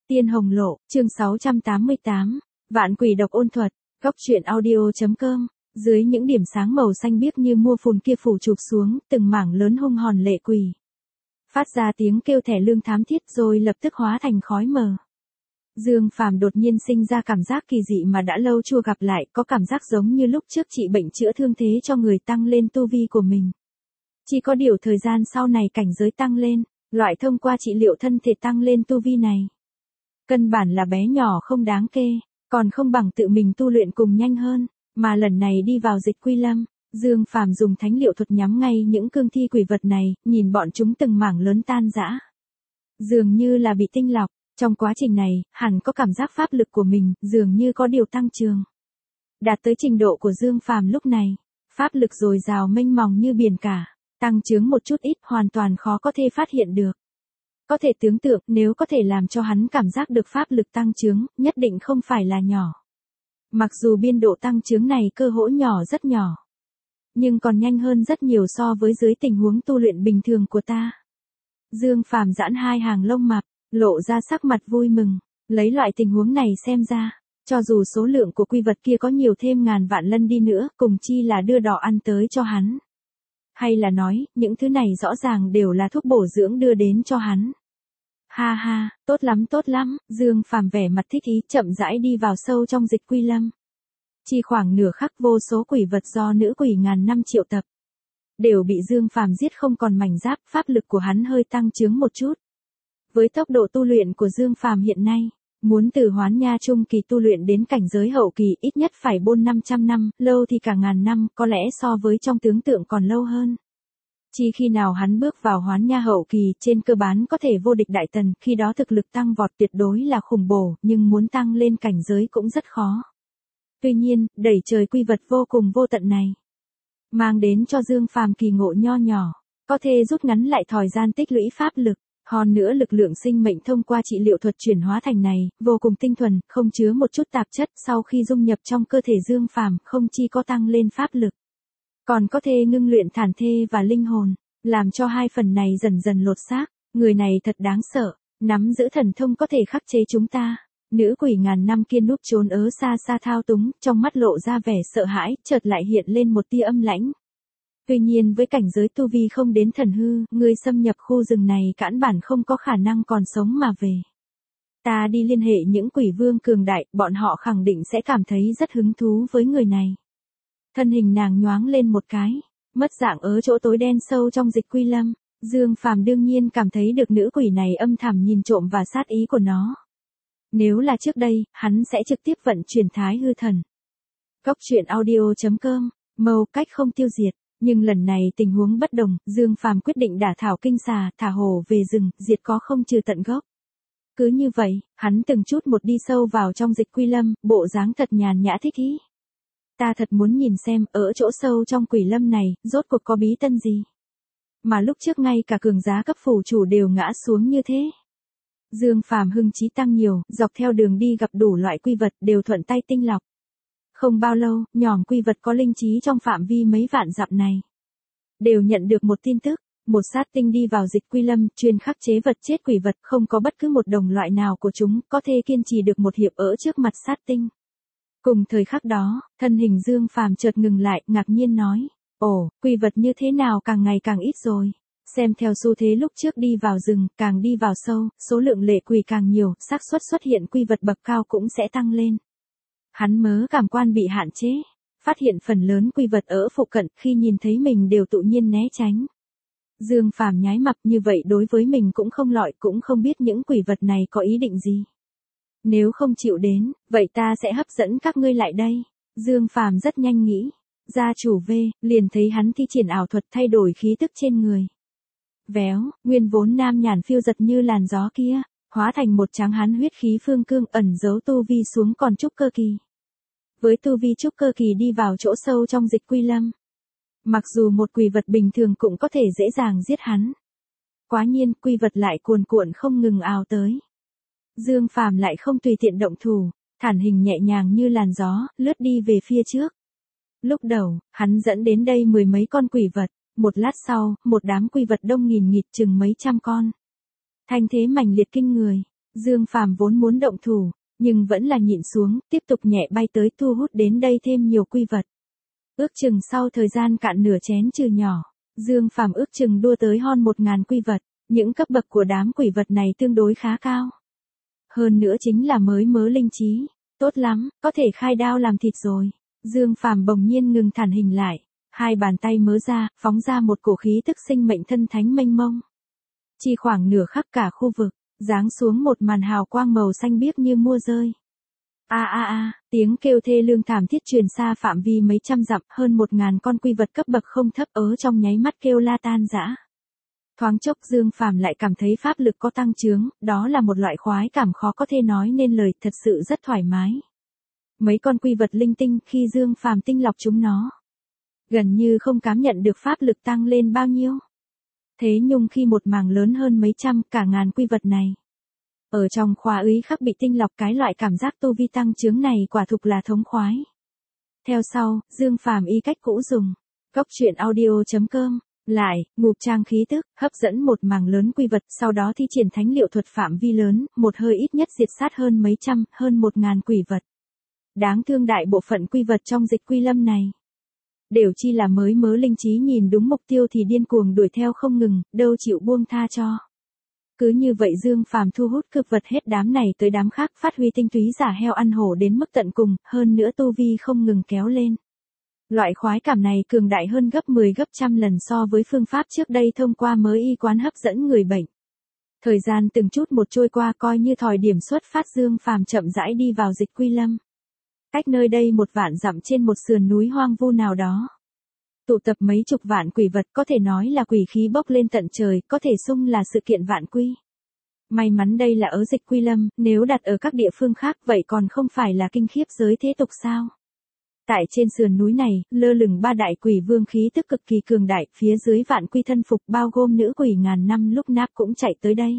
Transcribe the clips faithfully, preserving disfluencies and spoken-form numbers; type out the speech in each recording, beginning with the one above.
Tiên Hồng Lộ, chương sáu trăm tám mươi tám, Vạn Quỷ Độc Ôn Thuật, Góc truyện audio.com. Dưới những điểm sáng màu xanh biếc như mua phùn kia phủ chụp xuống, từng mảng lớn hung hòn lệ quỷ. Phát ra tiếng kêu thẻ lương thám thiết rồi lập tức hóa thành khói mờ. Dương Phàm đột nhiên sinh ra cảm giác kỳ dị mà đã lâu chưa gặp lại, có cảm giác giống như lúc trước trị bệnh chữa thương thế cho người tăng lên tu vi của mình. Chỉ có điều thời gian sau này cảnh giới tăng lên, loại thông qua trị liệu thân thể tăng lên tu vi này. Căn bản là bé nhỏ không đáng kê, còn không bằng tự mình tu luyện cùng nhanh hơn, mà lần này đi vào Dịch Quy Lâm, Dương Phàm dùng thánh liệu thuật nhắm ngay những cương thi quỷ vật này, nhìn bọn chúng từng mảng lớn tan rã. Dường như là bị tinh lọc, trong quá trình này, hẳn có cảm giác pháp lực của mình, dường như có điều tăng trưởng. Đạt tới trình độ của Dương Phàm lúc này, pháp lực dồi dào mênh mông như biển cả, tăng trưởng một chút ít hoàn toàn khó có thể phát hiện được. Có thể tưởng tượng nếu có thể làm cho hắn cảm giác được pháp lực tăng trưởng, nhất định không phải là nhỏ. Mặc dù biên độ tăng trưởng này cơ hội nhỏ rất nhỏ, nhưng còn nhanh hơn rất nhiều so với dưới tình huống tu luyện bình thường của ta. Dương Phàm giãn hai hàng lông mày, lộ ra sắc mặt vui mừng, lấy loại tình huống này xem ra, cho dù số lượng của quy vật kia có nhiều thêm ngàn vạn lần đi nữa, cùng chi là đưa đỏ ăn tới cho hắn. Hay là nói, những thứ này rõ ràng đều là thuốc bổ dưỡng đưa đến cho hắn. Ha ha, tốt lắm tốt lắm, Dương Phàm vẻ mặt thích ý chậm rãi đi vào sâu trong Dịch Quy Lâm. Chỉ khoảng nửa khắc vô số quỷ vật do nữ quỷ ngàn năm triệu tập, đều bị Dương Phàm giết không còn mảnh giáp, pháp lực của hắn hơi tăng trưởng một chút. Với tốc độ tu luyện của Dương Phàm hiện nay, muốn từ hoán nha trung kỳ tu luyện đến cảnh giới hậu kỳ ít nhất phải bốn năm trăm năm, lâu thì cả ngàn năm, có lẽ so với trong tưởng tượng còn lâu hơn. Chỉ khi nào hắn bước vào hoán nha hậu kỳ, trên cơ bản có thể vô địch đại tần, khi đó thực lực tăng vọt tuyệt đối là khủng bổ, nhưng muốn tăng lên cảnh giới cũng rất khó. Tuy nhiên, đẩy trời quy vật vô cùng vô tận này, mang đến cho Dương Phàm kỳ ngộ nho nhỏ, có thể rút ngắn lại thời gian tích lũy pháp lực. Hơn nữa lực lượng sinh mệnh thông qua trị liệu thuật chuyển hóa thành này, vô cùng tinh thuần, không chứa một chút tạp chất, sau khi dung nhập trong cơ thể Dương Phàm, không chỉ có tăng lên pháp lực, còn có thể ngưng luyện thản thê và linh hồn, làm cho hai phần này dần dần lột xác. Người này thật đáng sợ, nắm giữ thần thông có thể khắc chế chúng ta. Nữ quỷ ngàn năm kia núp trốn ở xa xa thao túng, trong mắt lộ ra vẻ sợ hãi, chợt lại hiện lên một tia âm lãnh. Tuy nhiên với cảnh giới tu vi không đến thần hư, người xâm nhập khu rừng này cản bản không có khả năng còn sống mà về. Ta đi liên hệ những quỷ vương cường đại, bọn họ khẳng định sẽ cảm thấy rất hứng thú với người này. Thân hình nàng nhoáng lên một cái, mất dạng ở chỗ tối đen sâu trong Dịch Quy Lâm. Dương Phàm đương nhiên cảm thấy được nữ quỷ này âm thầm nhìn trộm và sát ý của nó. Nếu là trước đây, hắn sẽ trực tiếp vận chuyển Thái Hư Thần. Góc truyện audio.com, mâu cách không tiêu diệt. Nhưng lần này tình huống bất đồng, Dương Phàm quyết định đả thảo kinh xà, thả hổ về rừng, diệt có không trừ tận gốc. Cứ như vậy, hắn từng chút một đi sâu vào trong Dịch Quy Lâm, bộ dáng thật nhàn nhã thích ý. Ta thật muốn nhìn xem, ở chỗ sâu trong quỷ lâm này, rốt cuộc có bí tân gì. Mà lúc trước ngay cả cường giá cấp phủ chủ đều ngã xuống như thế. Dương Phàm hưng trí tăng nhiều, dọc theo đường đi gặp đủ loại quy vật đều thuận tay tinh lọc. Không bao lâu, nhòm quy vật có linh trí trong phạm vi mấy vạn dặm này đều nhận được một tin tức, một sát tinh đi vào Dịch Quy Lâm, chuyên khắc chế vật chết quỷ vật, không có bất cứ một đồng loại nào của chúng có thể kiên trì được một hiệp ở trước mặt sát tinh. Cùng thời khắc đó, thân hình Dương Phàm chợt ngừng lại, ngạc nhiên nói: "Ồ, quỷ vật như thế nào càng ngày càng ít rồi." Xem theo xu thế lúc trước đi vào rừng, càng đi vào sâu, số lượng lệ quỷ càng nhiều, xác suất xuất hiện quy vật bậc cao cũng sẽ tăng lên. Hắn mớ cảm quan bị hạn chế, phát hiện phần lớn quy vật ở phụ cận, khi nhìn thấy mình đều tự nhiên né tránh. Dương Phàm nháy mắt, như vậy đối với mình cũng không lọi, cũng không biết những quỷ vật này có ý định gì. Nếu không chịu đến, vậy ta sẽ hấp dẫn các ngươi lại đây. Dương Phàm rất nhanh nghĩ, gia chủ V, liền thấy hắn thi triển ảo thuật thay đổi khí tức trên người. Véo, nguyên vốn nam nhàn phiêu giật như làn gió kia, hóa thành một tráng hán huyết khí phương cương, ẩn giấu tu vi xuống còn trúc cơ kỳ. Với tu vi trúc cơ kỳ đi vào chỗ sâu trong Dịch Quy Lâm, mặc dù một quỷ vật bình thường cũng có thể dễ dàng giết hắn. Quá nhiên, quy vật lại cuồn cuộn không ngừng ào tới. Dương Phàm lại không tùy tiện động thủ, thản hình nhẹ nhàng như làn gió, lướt đi về phía trước. Lúc đầu, hắn dẫn đến đây mười mấy con quỷ vật, một lát sau, một đám quy vật đông nghìn nghịt chừng mấy trăm con. Thanh thế mãnh liệt kinh người, Dương Phàm vốn muốn động thủ, nhưng vẫn là nhịn xuống, tiếp tục nhẹ bay tới thu hút đến đây thêm nhiều quy vật. Ước chừng sau thời gian cạn nửa chén trừ nhỏ, Dương Phàm ước chừng đua tới hơn một ngàn quy vật, những cấp bậc của đám quỷ vật này tương đối khá cao. Hơn nữa chính là mới mớ linh trí, tốt lắm, có thể khai đao làm thịt rồi. Dương Phàm bỗng nhiên ngừng thản hình lại, hai bàn tay mớ ra, phóng ra một cổ khí tức sinh mệnh thân thánh mênh mông. Chỉ khoảng nửa khắc cả khu vực, giáng xuống một màn hào quang màu xanh biếc như mưa rơi. A a a, tiếng kêu thê lương thảm thiết truyền xa phạm vi mấy trăm dặm, hơn một ngàn con quy vật cấp bậc không thấp ớ trong nháy mắt kêu la tan rã. Thoáng chốc Dương Phàm lại cảm thấy pháp lực có tăng chướng, đó là một loại khoái cảm khó có thể nói nên lời, thật sự rất thoải mái. Mấy con quy vật linh tinh khi Dương Phàm tinh lọc chúng nó, gần như không cảm nhận được pháp lực tăng lên bao nhiêu. Thế nhưng khi một mảng lớn hơn mấy trăm, cả ngàn quy vật này, ở trong khóa úy khắc bị tinh lọc, cái loại cảm giác tu vi tăng chướng này quả thực là thống khoái. Theo sau, Dương Phàm y cách cũ dùng. Cốc truyện audio chấm com. Lại, ngụp trang khí tức, hấp dẫn một mảng lớn quy vật, sau đó thi triển thánh liệu thuật phạm vi lớn, một hơi ít nhất diệt sát hơn mấy trăm, hơn một ngàn quỷ vật. Đáng thương đại bộ phận quy vật trong dịch quy lâm này, đều chi là mới mớ linh trí, nhìn đúng mục tiêu thì điên cuồng đuổi theo không ngừng, đâu chịu buông tha cho. Cứ như vậy Dương Phàm thu hút cực vật hết đám này tới đám khác, phát huy tinh túy giả heo ăn hổ đến mức tận cùng, hơn nữa tu vi không ngừng kéo lên. Loại khoái cảm này cường đại hơn gấp mười gấp trăm lần so với phương pháp trước đây thông qua mới y quán hấp dẫn người bệnh. Thời gian từng chút một trôi qua, coi như thỏi điểm xuất phát, Dương Phàm chậm rãi đi vào dịch quy lâm. Cách nơi đây một vạn dặm trên một sườn núi hoang vu nào đó, tụ tập mấy chục vạn quỷ vật, có thể nói là quỷ khí bốc lên tận trời, có thể xung là sự kiện vạn quy. May mắn đây là ở dịch quy lâm, nếu đặt ở các địa phương khác vậy còn không phải là kinh khiếp giới thế tục sao? Tại trên sườn núi này, lơ lửng ba đại quỷ vương khí tức cực kỳ cường đại, phía dưới vạn quy thân phục bao gồm nữ quỷ ngàn năm lúc náp cũng chạy tới đây.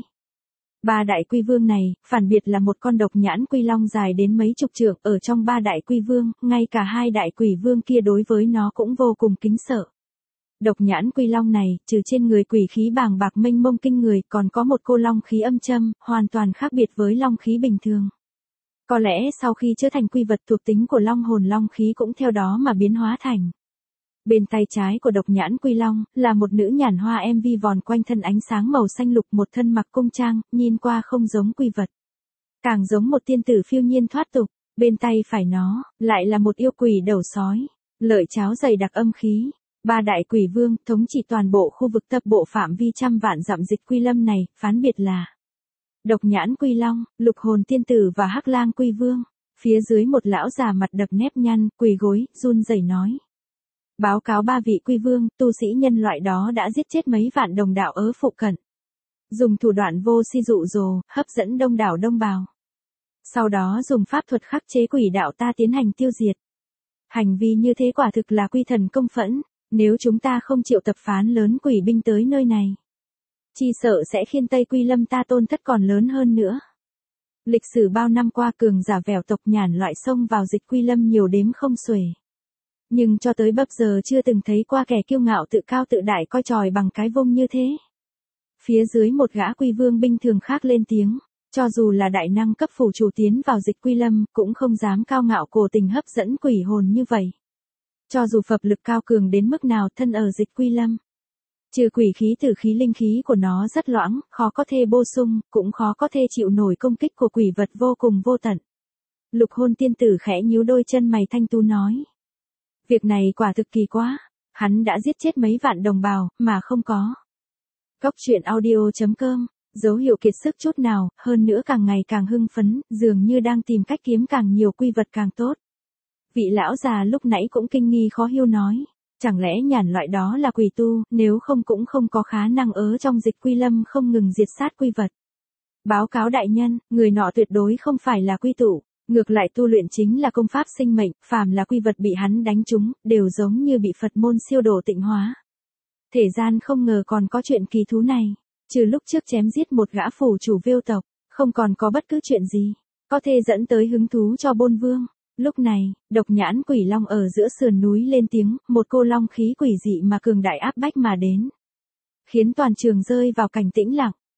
Ba đại quy vương này, phản biệt là một con độc nhãn quy long dài đến mấy chục trượng, ở trong ba đại quy vương, ngay cả hai đại quỷ vương kia đối với nó cũng vô cùng kính sợ. Độc nhãn quy long này, trừ trên người quỷ khí bàng bạc mênh mông kinh người, còn có một cô long khí âm châm, hoàn toàn khác biệt với long khí bình thường. Có lẽ sau khi trở thành quy vật, thuộc tính của long hồn long khí cũng theo đó mà biến hóa thành. Bên tay trái của độc nhãn quy long, là một nữ nhàn hoa em vi vòn quanh thân ánh sáng màu xanh lục, một thân mặc cung trang, nhìn qua không giống quy vật, càng giống một tiên tử phiêu nhiên thoát tục. Bên tay phải nó, lại là một yêu quỷ đầu sói, lợi cháo dày đặc âm khí. Ba đại quỷ vương, thống trị toàn bộ khu vực tập bộ phạm vi trăm vạn dặm dịch quy lâm này, phán biệt là độc nhãn quy long, lục hồn tiên tử và hắc lang quy vương. Phía dưới một lão già mặt đập nếp nhăn, quỳ gối, run rẩy nói. Báo cáo ba vị quy vương, tu sĩ nhân loại đó đã giết chết mấy vạn đồng đạo ở phụ cận. Dùng thủ đoạn vô si dụ dỗ, hấp dẫn đông đảo đông bào. Sau đó dùng pháp thuật khắc chế quỷ đạo ta tiến hành tiêu diệt. Hành vi như thế quả thực là quy thần công phẫn, nếu chúng ta không chịu tập phán lớn quỷ binh tới nơi này, chỉ sợ sẽ khiến Tây Quy Lâm ta tổn thất còn lớn hơn nữa. Lịch sử bao năm qua cường giả vẻo tộc nhàn loại xông vào dịch Quy Lâm nhiều đếm không xuể. Nhưng cho tới bấp giờ chưa từng thấy qua kẻ kiêu ngạo tự cao tự đại coi tròi bằng cái vông như thế. Phía dưới một gã quy vương binh thường khác lên tiếng, cho dù là đại năng cấp phủ chủ tiến vào dịch Quy Lâm, cũng không dám cao ngạo cố tình hấp dẫn quỷ hồn như vậy. Cho dù phập lực cao cường đến mức nào, thân ở dịch Quy Lâm, trừ quỷ khí tử khí linh khí của nó rất loãng, khó có thể bổ sung, cũng khó có thể chịu nổi công kích của quỷ vật vô cùng vô tận. Lục hồn tiên tử khẽ nhíu đôi chân mày thanh tú nói. Việc này quả thực kỳ quá, hắn đã giết chết mấy vạn đồng bào, mà không có. Cốc truyện audio chấm com, dấu hiệu kiệt sức chút nào, hơn nữa càng ngày càng hưng phấn, dường như đang tìm cách kiếm càng nhiều quy vật càng tốt. Vị lão già lúc nãy cũng kinh nghi khó hiểu nói. Chẳng lẽ nhàn loại đó là quỷ tu, nếu không cũng không có khả năng ở trong dịch Quy Lâm không ngừng diệt sát quy vật. Báo cáo đại nhân, người nọ tuyệt đối không phải là quy tụ, ngược lại tu luyện chính là công pháp sinh mệnh, phàm là quy vật bị hắn đánh trúng, đều giống như bị Phật môn siêu độ tịnh hóa. Thế gian không ngờ còn có chuyện kỳ thú này, trừ lúc trước chém giết một gã phủ chủ viêu tộc, không còn có bất cứ chuyện gì, có thể dẫn tới hứng thú cho bôn vương. Lúc này, độc nhãn quỷ long ở giữa sườn núi lên tiếng, một cô long khí quỷ dị mà cường đại áp bách mà đến, khiến toàn trường rơi vào cảnh tĩnh lặng.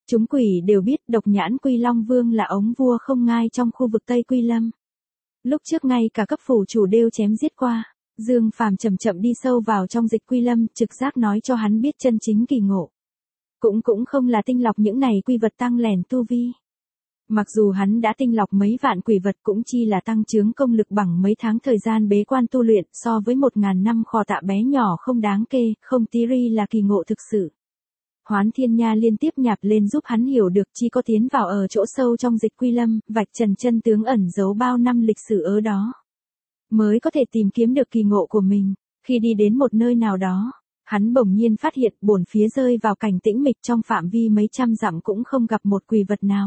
Chúng quỷ đều biết Độc Nhãn Quy Long Vương là ống vua không ngai trong khu vực Tây Quy Lâm. Lúc trước ngay cả cấp phủ chủ đều chém giết qua. Dương Phàm chậm chậm đi sâu vào trong dịch Quy Lâm, trực giác nói cho hắn biết chân chính kỳ ngộ. Cũng cũng không là tinh lọc những này quy vật tăng lèn tu vi. Mặc dù hắn đã tinh lọc mấy vạn quỷ vật cũng chi là tăng chướng công lực bằng mấy tháng thời gian bế quan tu luyện, so với một ngàn năm kho tạ bé nhỏ không đáng kê, không tí ri là kỳ ngộ thực sự. Hoán Thiên Nha liên tiếp nhạp lên giúp hắn hiểu được chi có tiến vào ở chỗ sâu trong dịch Quy Lâm, vạch trần chân tướng ẩn giấu bao năm lịch sử ở đó. Mới có thể tìm kiếm được kỳ ngộ của mình. Khi đi đến một nơi nào đó, hắn bỗng nhiên phát hiện bổn phía rơi vào cảnh tĩnh mịch, trong phạm vi mấy trăm dặm cũng không gặp một quỷ vật nào.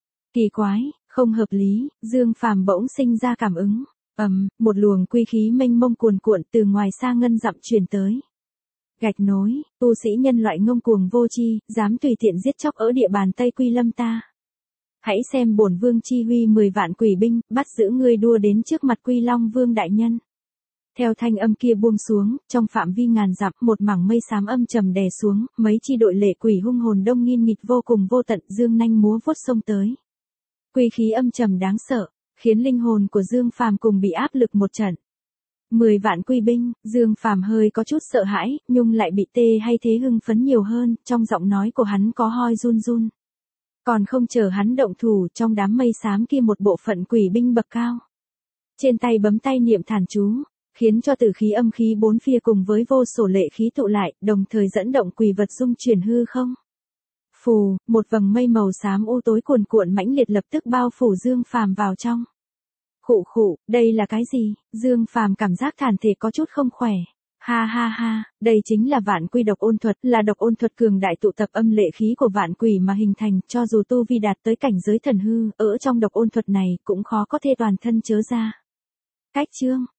Kỳ quái, không hợp lý, Dương Phàm bỗng sinh ra cảm ứng. Ầm, một luồng quy khí mênh mông cuồn cuộn từ ngoài xa ngân dặm truyền tới. Gạch nối, tu sĩ nhân loại ngông cuồng vô tri, dám tùy tiện giết chóc ở địa bàn Tây Quy Lâm ta. Hãy xem bổn vương chi huy mười vạn quỷ binh, bắt giữ ngươi đua đến trước mặt Quy Long Vương đại nhân. Theo thanh âm kia buông xuống, trong phạm vi ngàn dặm, một mảng mây xám âm trầm đè xuống, mấy chi đội lệ quỷ hung hồn đông nghìn nghịt vô cùng vô tận, dương nanh múa vuốt xông tới. Quy khí âm trầm đáng sợ, khiến linh hồn của Dương Phàm cùng bị áp lực một trận. Mười vạn quy binh, Dương Phàm hơi có chút sợ hãi, nhưng lại bị tê hay thế hưng phấn nhiều hơn, trong giọng nói của hắn có hoi run run. Còn không chờ hắn động thủ, trong đám mây xám kia một bộ phận quỷ binh bậc cao. Trên tay bấm tay niệm thản chú, khiến cho tử khí âm khí bốn phía cùng với vô số lệ khí tụ lại, đồng thời dẫn động quỷ vật dung chuyển hư không. Phù, một vầng mây màu xám u tối cuồn cuộn mãnh liệt lập tức bao phủ Dương Phàm vào trong. Khụ khụ, đây là cái gì? Dương Phàm cảm giác thản thể có chút không khỏe. Ha ha ha, đây chính là vạn quy độc ôn thuật, là độc ôn thuật cường đại tụ tập âm lệ khí của vạn quỷ mà hình thành, cho dù tu vi đạt tới cảnh giới thần hư, ở trong độc ôn thuật này cũng khó có thể toàn thân chớ ra. Cách chương